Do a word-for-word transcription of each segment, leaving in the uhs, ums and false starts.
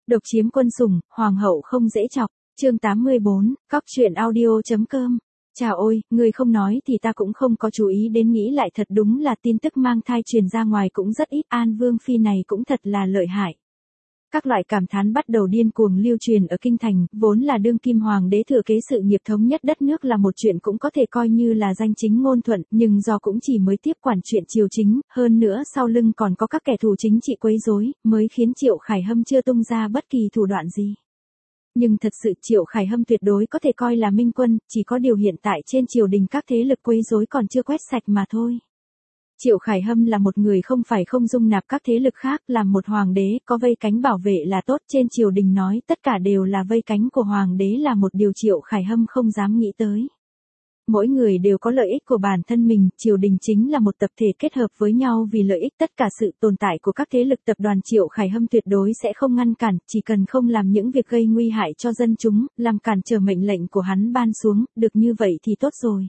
Độc chiếm quân sủng, hoàng hậu không dễ chọc. Chương tám mươi bốn, cóc truyện audio.com. Chào ôi, người không nói thì ta cũng không có chú ý đến, nghĩ lại thật đúng là tin tức mang thai truyền ra ngoài cũng rất ít, An Vương Phi này cũng thật là lợi hại. Các loại cảm thán bắt đầu điên cuồng lưu truyền ở kinh thành, vốn là đương kim hoàng đế thừa kế sự nghiệp thống nhất đất nước là một chuyện cũng có thể coi như là danh chính ngôn thuận, nhưng do cũng chỉ mới tiếp quản chuyện triều chính, hơn nữa sau lưng còn có các kẻ thù chính trị quấy rối, mới khiến Triệu Khải Hâm chưa tung ra bất kỳ thủ đoạn gì. Nhưng thật sự Triệu Khải Hâm tuyệt đối có thể coi là minh quân, chỉ có điều hiện tại trên triều đình các thế lực quấy rối còn chưa quét sạch mà thôi. Triệu Khải Hâm là một người không phải không dung nạp các thế lực khác, làm một hoàng đế, có vây cánh bảo vệ là tốt, trên triều đình nói tất cả đều là vây cánh của hoàng đế là một điều Triệu Khải Hâm không dám nghĩ tới. Mỗi người đều có lợi ích của bản thân mình, triều đình chính là một tập thể kết hợp với nhau vì lợi ích, tất cả sự tồn tại của các thế lực tập đoàn Triệu Khải Hâm tuyệt đối sẽ không ngăn cản, chỉ cần không làm những việc gây nguy hại cho dân chúng, làm cản trở mệnh lệnh của hắn ban xuống, được như vậy thì tốt rồi.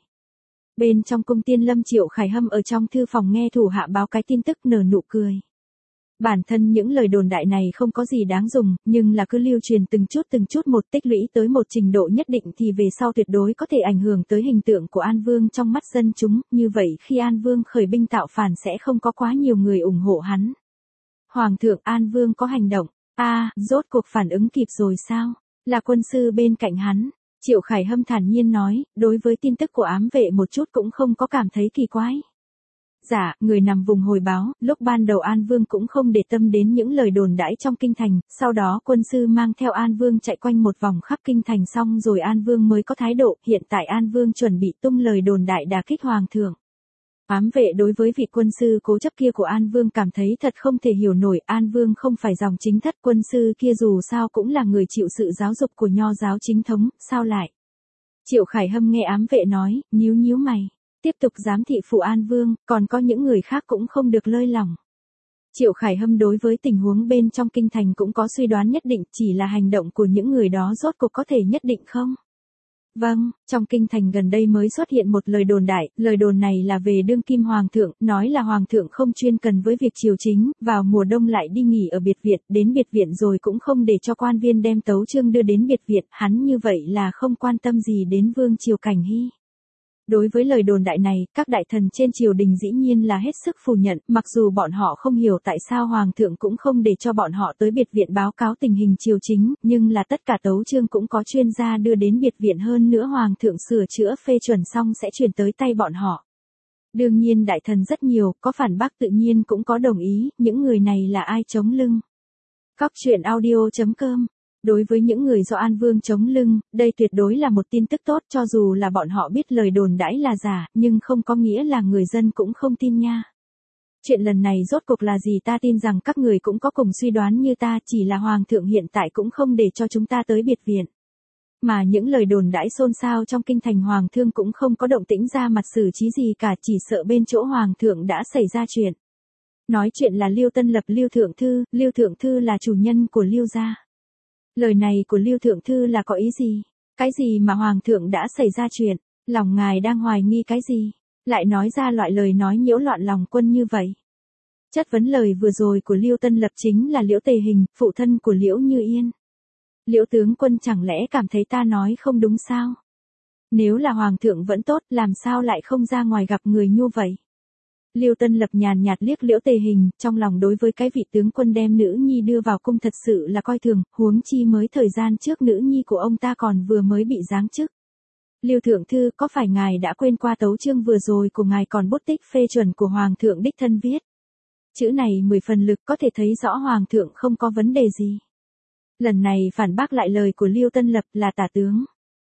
Bên trong cung Tiên Lâm, Triệu Khải Hâm ở trong thư phòng nghe thủ hạ báo cái tin tức nở nụ cười. Bản thân những lời đồn đại này không có gì đáng dùng, nhưng là cứ lưu truyền từng chút từng chút một, tích lũy tới một trình độ nhất định thì về sau tuyệt đối có thể ảnh hưởng tới hình tượng của An Vương trong mắt dân chúng, như vậy khi An Vương khởi binh tạo phản sẽ không có quá nhiều người ủng hộ hắn. Hoàng thượng, An Vương có hành động, a à, rốt cuộc phản ứng kịp rồi sao, là quân sư bên cạnh hắn. Triệu Khải Hâm thản nhiên nói, đối với tin tức của ám vệ một chút cũng không có cảm thấy kỳ quái. Dạ, người nằm vùng hồi báo, lúc ban đầu An Vương cũng không để tâm đến những lời đồn đãi trong kinh thành, sau đó quân sư mang theo An Vương chạy quanh một vòng khắp kinh thành xong rồi An Vương mới có thái độ, hiện tại An Vương chuẩn bị tung lời đồn đại đả kích hoàng thượng. Ám vệ đối với vị quân sư cố chấp kia của An Vương cảm thấy thật không thể hiểu nổi, An Vương không phải dòng chính thất, quân sư kia dù sao cũng là người chịu sự giáo dục của nho giáo chính thống, sao lại? Triệu Khải Hâm nghe ám vệ nói, nhíu nhíu mày, tiếp tục giám thị phụ An Vương, còn có những người khác cũng không được lơi lỏng. Triệu Khải Hâm đối với tình huống bên trong kinh thành cũng có suy đoán nhất định, chỉ là hành động của những người đó rốt cuộc có thể nhất định không? Vâng, trong kinh thành gần đây mới xuất hiện một lời đồn đại, lời đồn này là về đương kim hoàng thượng, nói là hoàng thượng không chuyên cần với việc triều chính, vào mùa đông lại đi nghỉ ở biệt viện, đến biệt viện rồi cũng không để cho quan viên đem tấu chương đưa đến biệt viện, hắn như vậy là không quan tâm gì đến vương triều Cảnh Hy. Đối với lời đồn đại này, các đại thần trên triều đình dĩ nhiên là hết sức phủ nhận, mặc dù bọn họ không hiểu tại sao hoàng thượng cũng không để cho bọn họ tới biệt viện báo cáo tình hình triều chính, nhưng là tất cả tấu chương cũng có chuyên gia đưa đến biệt viện, hơn nữa hoàng thượng sửa chữa phê chuẩn xong sẽ chuyển tới tay bọn họ. Đương nhiên đại thần rất nhiều, có phản bác tự nhiên cũng có đồng ý, những người này là ai chống lưng? Cóc truyện audio.com. Đối với những người do An Vương chống lưng, đây tuyệt đối là một tin tức tốt, cho dù là bọn họ biết lời đồn đãi là giả, nhưng không có nghĩa là người dân cũng không tin nha. Chuyện lần này rốt cuộc là gì, ta tin rằng các người cũng có cùng suy đoán như ta, chỉ là hoàng thượng hiện tại cũng không để cho chúng ta tới biệt viện. Mà những lời đồn đãi xôn xao trong kinh thành, hoàng thương cũng không có động tĩnh ra mặt xử trí gì cả, chỉ sợ bên chỗ hoàng thượng đã xảy ra chuyện. Nói chuyện là Liêu Tân Lập, Liêu Thượng Thư, Liêu Thượng Thư là chủ nhân của Liêu gia. Lời này của Liêu Thượng Thư là có ý gì? Cái gì mà hoàng thượng đã xảy ra chuyện? Lòng ngài đang hoài nghi cái gì? Lại nói ra loại lời nói nhiễu loạn lòng quân như vậy. Chất vấn lời vừa rồi của Liêu Tân Lập chính là Liễu Tề Hình, phụ thân của Liễu Như Yên. Liễu tướng quân chẳng lẽ cảm thấy ta nói không đúng sao? Nếu là hoàng thượng vẫn tốt, làm sao lại không ra ngoài gặp người nhu vậy? Liêu Tân Lập nhàn nhạt liếc Liễu Tề Hình, trong lòng đối với cái vị tướng quân đem nữ nhi đưa vào cung thật sự là coi thường, huống chi mới thời gian trước nữ nhi của ông ta còn vừa mới bị giáng chức. Liêu Thượng Thư, có phải ngài đã quên qua tấu chương vừa rồi của ngài còn bút tích phê chuẩn của hoàng thượng đích thân viết? Chữ này mười phần lực, có thể thấy rõ hoàng thượng không có vấn đề gì. Lần này phản bác lại lời của Liêu Tân Lập là Tả tướng.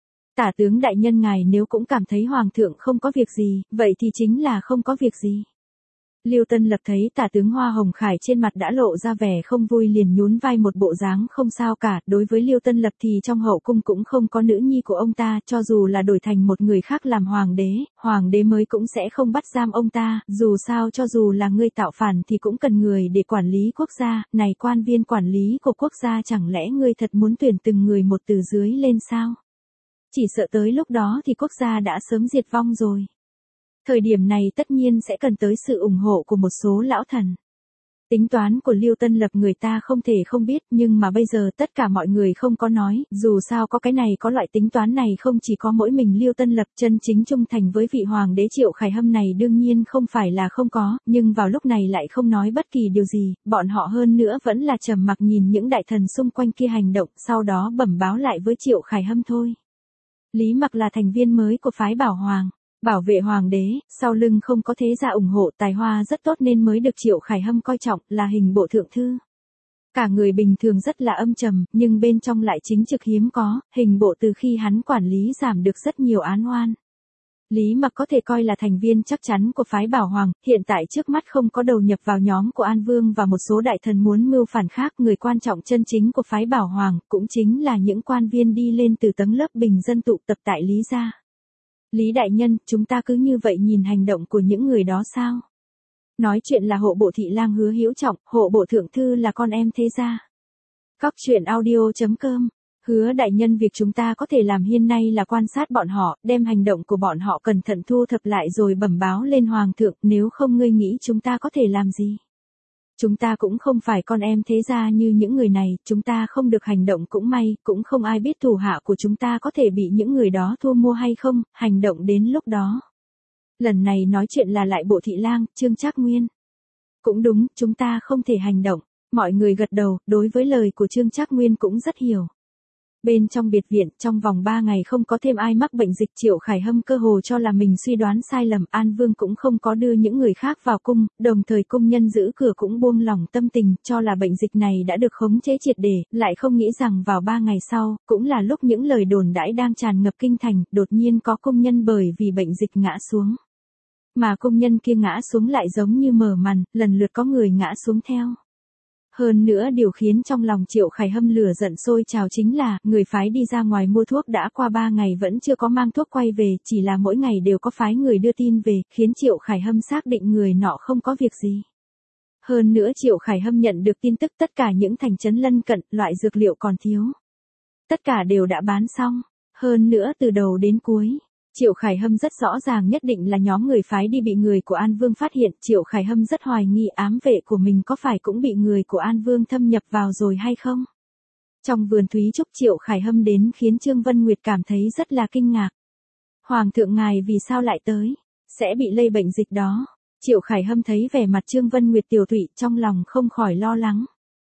Tả tướng đại nhân, ngài nếu cũng cảm thấy hoàng thượng không có việc gì, vậy thì chính là không có việc gì. Liêu Tân Lập thấy Tả tướng Hoa Hồng Khải trên mặt đã lộ ra vẻ không vui, liền nhún vai một bộ dáng không sao cả, đối với Liêu Tân Lập thì trong hậu cung cũng không có nữ nhi của ông ta, cho dù là đổi thành một người khác làm hoàng đế, hoàng đế mới cũng sẽ không bắt giam ông ta, dù sao cho dù là ngươi tạo phản thì cũng cần người để quản lý quốc gia, này quan viên quản lý của quốc gia chẳng lẽ ngươi thật muốn tuyển từng người một từ dưới lên sao? Chỉ sợ tới lúc đó thì quốc gia đã sớm diệt vong rồi. Thời điểm này tất nhiên sẽ cần tới sự ủng hộ của một số lão thần. Tính toán của Liêu Tân Lập người ta không thể không biết, nhưng mà bây giờ tất cả mọi người không có nói, dù sao có cái này có loại tính toán này không chỉ có mỗi mình Liêu Tân Lập chân chính trung thành với vị hoàng đế Triệu Khải Hâm này đương nhiên không phải là không có, nhưng vào lúc này lại không nói bất kỳ điều gì, bọn họ hơn nữa vẫn là trầm mặc nhìn những đại thần xung quanh kia hành động, sau đó bẩm báo lại với Triệu Khải Hâm thôi. Lý Mặc là thành viên mới của phái Bảo Hoàng. Bảo vệ hoàng đế, sau lưng không có thế gia ủng hộ, tài hoa rất tốt nên mới được Triệu Khải Hâm coi trọng, là hình bộ thượng thư. Cả người bình thường rất là âm trầm, nhưng bên trong lại chính trực hiếm có, hình bộ từ khi hắn quản lý giảm được rất nhiều án oan. Lý Mặc có thể coi là thành viên chắc chắn của phái Bảo Hoàng, hiện tại trước mắt không có đầu nhập vào nhóm của An Vương và một số đại thần muốn mưu phản khác, người quan trọng chân chính của phái Bảo Hoàng, cũng chính là những quan viên đi lên từ tầng lớp bình dân tụ tập tại Lý gia. Lý đại nhân, chúng ta cứ như vậy nhìn hành động của những người đó sao? Nói chuyện là hộ bộ thị lang Hứa Hữu Trọng, hộ bộ thượng thư là con em thế gia. Cóc truyện audio chấm com. Hứa đại nhân, việc chúng ta có thể làm hiện nay là quan sát bọn họ, đem hành động của bọn họ cẩn thận thu thập lại rồi bẩm báo lên hoàng thượng, nếu không ngươi nghĩ chúng ta có thể làm gì? Chúng ta cũng không phải con em thế gia như những người này, chúng ta không được hành động cũng may, cũng không ai biết thủ hạ của chúng ta có thể bị những người đó thu mua hay không, hành động đến lúc đó. Lần này nói chuyện là lại bộ thị lang, Trương Trác Nguyên. Cũng đúng, chúng ta không thể hành động. Mọi người gật đầu, đối với lời của Trương Trác Nguyên cũng rất hiểu. Bên trong biệt viện, trong vòng ba ngày không có thêm ai mắc bệnh dịch, Triệu Khải Hâm cơ hồ cho là mình suy đoán sai lầm, An Vương cũng không có đưa những người khác vào cung, đồng thời cung nhân giữ cửa cũng buông lỏng tâm tình, cho là bệnh dịch này đã được khống chế triệt để, lại không nghĩ rằng vào ba ngày sau, cũng là lúc những lời đồn đãi đang tràn ngập kinh thành, đột nhiên có cung nhân bởi vì bệnh dịch ngã xuống. Mà cung nhân kia ngã xuống lại giống như mở màn, lần lượt có người ngã xuống theo. Hơn nữa điều khiến trong lòng Triệu Khải Hâm lửa giận sôi trào chính là, người phái đi ra ngoài mua thuốc đã qua ba ngày vẫn chưa có mang thuốc quay về, chỉ là mỗi ngày đều có phái người đưa tin về, khiến Triệu Khải Hâm xác định người nọ không có việc gì. Hơn nữa Triệu Khải Hâm nhận được tin tức tất cả những thành trấn lân cận, loại dược liệu còn thiếu. Tất cả đều đã bán xong, hơn nữa từ đầu đến cuối. Triệu Khải Hâm rất rõ ràng nhất định là nhóm người phái đi bị người của An Vương phát hiện, Triệu Khải Hâm rất hoài nghi ám vệ của mình có phải cũng bị người của An Vương thâm nhập vào rồi hay không. Trong vườn Thúy Trúc Triệu Khải Hâm đến khiến Trương Vân Nguyệt cảm thấy rất là kinh ngạc. Hoàng thượng ngài vì sao lại tới, sẽ bị lây bệnh dịch đó. Triệu Khải Hâm thấy vẻ mặt Trương Vân Nguyệt tiều tụy trong lòng không khỏi lo lắng.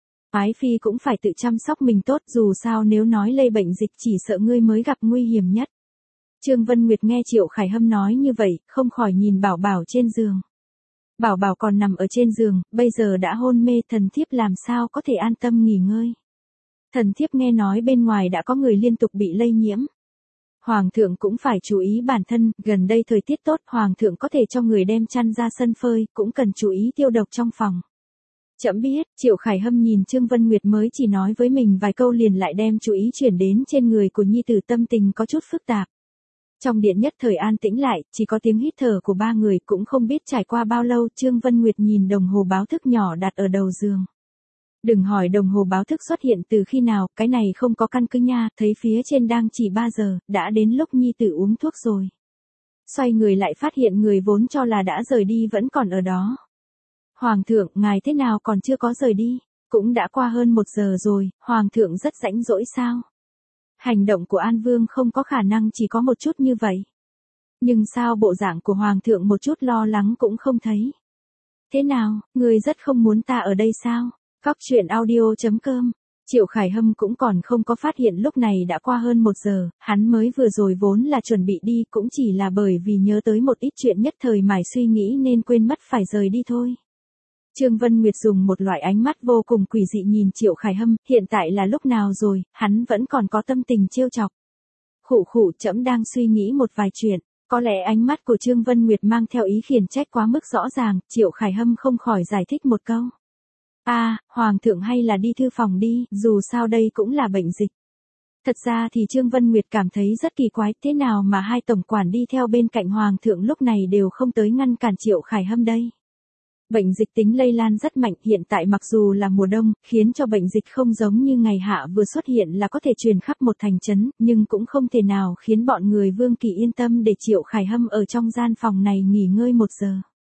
Ái phi cũng phải tự chăm sóc mình tốt, dù sao nếu nói lây bệnh dịch chỉ sợ ngươi mới gặp nguy hiểm nhất. Trương Vân Nguyệt nghe Triệu Khải Hâm nói như vậy, không khỏi nhìn Bảo Bảo trên giường. Bảo Bảo còn nằm ở trên giường, bây giờ đã hôn mê, thần thiếp làm sao có thể an tâm nghỉ ngơi. Thần thiếp nghe nói bên ngoài đã có người liên tục bị lây nhiễm. Hoàng thượng cũng phải chú ý bản thân, gần đây thời tiết tốt, Hoàng thượng có thể cho người đem chăn ra sân phơi, cũng cần chú ý tiêu độc trong phòng. Chậm biết, Triệu Khải Hâm nhìn Trương Vân Nguyệt mới chỉ nói với mình vài câu liền lại đem chú ý chuyển đến trên người của nhi tử, tâm tình có chút phức tạp. Trong điện nhất thời an tĩnh lại, chỉ có tiếng hít thở của ba người, cũng không biết trải qua bao lâu, Trương Vân Nguyệt nhìn đồng hồ báo thức nhỏ đặt ở đầu giường. Đừng hỏi đồng hồ báo thức xuất hiện từ khi nào, cái này không có căn cứ nha, thấy phía trên đang chỉ ba giờ, đã đến lúc nhi tử uống thuốc rồi. Xoay người lại phát hiện người vốn cho là đã rời đi vẫn còn ở đó. Hoàng thượng, ngài thế nào còn chưa có rời đi, cũng đã qua hơn một giờ rồi, Hoàng thượng rất rãnh rỗi sao? Hành động của An Vương không có khả năng chỉ có một chút như vậy. Nhưng sao bộ dạng của Hoàng thượng một chút lo lắng cũng không thấy. Thế nào, người rất không muốn ta ở đây sao? Cóc truyện audio chấm com. Triệu Khải Hâm cũng còn không có phát hiện lúc này đã qua hơn một giờ, hắn mới vừa rồi vốn là chuẩn bị đi, cũng chỉ là bởi vì nhớ tới một ít chuyện nhất thời mải suy nghĩ nên quên mất phải rời đi thôi. Trương Vân Nguyệt dùng một loại ánh mắt vô cùng quỷ dị nhìn Triệu Khải Hâm, hiện tại là lúc nào rồi, hắn vẫn còn có tâm tình trêu chọc. Khụ khụ, trẫm đang suy nghĩ một vài chuyện, có lẽ ánh mắt của Trương Vân Nguyệt mang theo ý khiển trách quá mức rõ ràng, Triệu Khải Hâm không khỏi giải thích một câu. A, à, Hoàng thượng hay là đi thư phòng đi, dù sao đây cũng là bệnh dịch. Thật ra thì Trương Vân Nguyệt cảm thấy rất kỳ quái, thế nào mà hai tổng quản đi theo bên cạnh Hoàng thượng lúc này đều không tới ngăn cản Triệu Khải Hâm đây. Bệnh dịch tính lây lan rất mạnh, hiện tại mặc dù là mùa đông, khiến cho bệnh dịch không giống như ngày hạ vừa xuất hiện là có thể truyền khắp một thành trấn, nhưng cũng không thể nào khiến bọn người Vương Kỳ yên tâm để Triệu Khải Hâm ở trong gian phòng này nghỉ ngơi một giờ.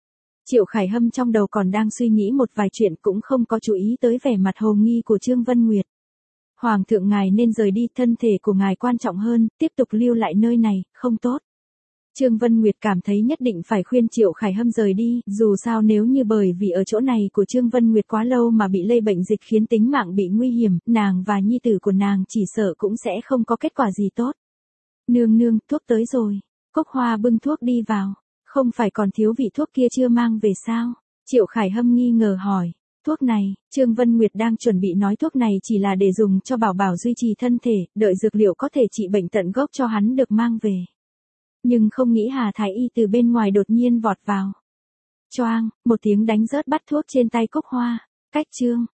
Triệu Khải Hâm trong đầu còn đang suy nghĩ một vài chuyện cũng không có chú ý tới vẻ mặt hồ nghi của Trương Vân Nguyệt. Hoàng thượng ngài nên rời đi, thân thể của ngài quan trọng hơn, tiếp tục lưu lại nơi này, không tốt. Trương Vân Nguyệt cảm thấy nhất định phải khuyên Triệu Khải Hâm rời đi, dù sao nếu như bởi vì ở chỗ này của Trương Vân Nguyệt quá lâu mà bị lây bệnh dịch khiến tính mạng bị nguy hiểm, nàng và nhi tử của nàng chỉ sợ cũng sẽ không có kết quả gì tốt. Nương nương, thuốc tới rồi. Cốc Hoa bưng thuốc đi vào. Không phải còn thiếu vị thuốc kia chưa mang về sao? Triệu Khải Hâm nghi ngờ hỏi. Thuốc này, Trương Vân Nguyệt đang chuẩn bị nói thuốc này chỉ là để dùng cho Bảo Bảo duy trì thân thể, đợi dược liệu có thể trị bệnh tận gốc cho hắn được mang về. Nhưng không nghĩ Hà Thái Y từ bên ngoài đột nhiên vọt vào. Choang, một tiếng đánh rớt bát thuốc trên tay Cốc Hoa. Cách Trương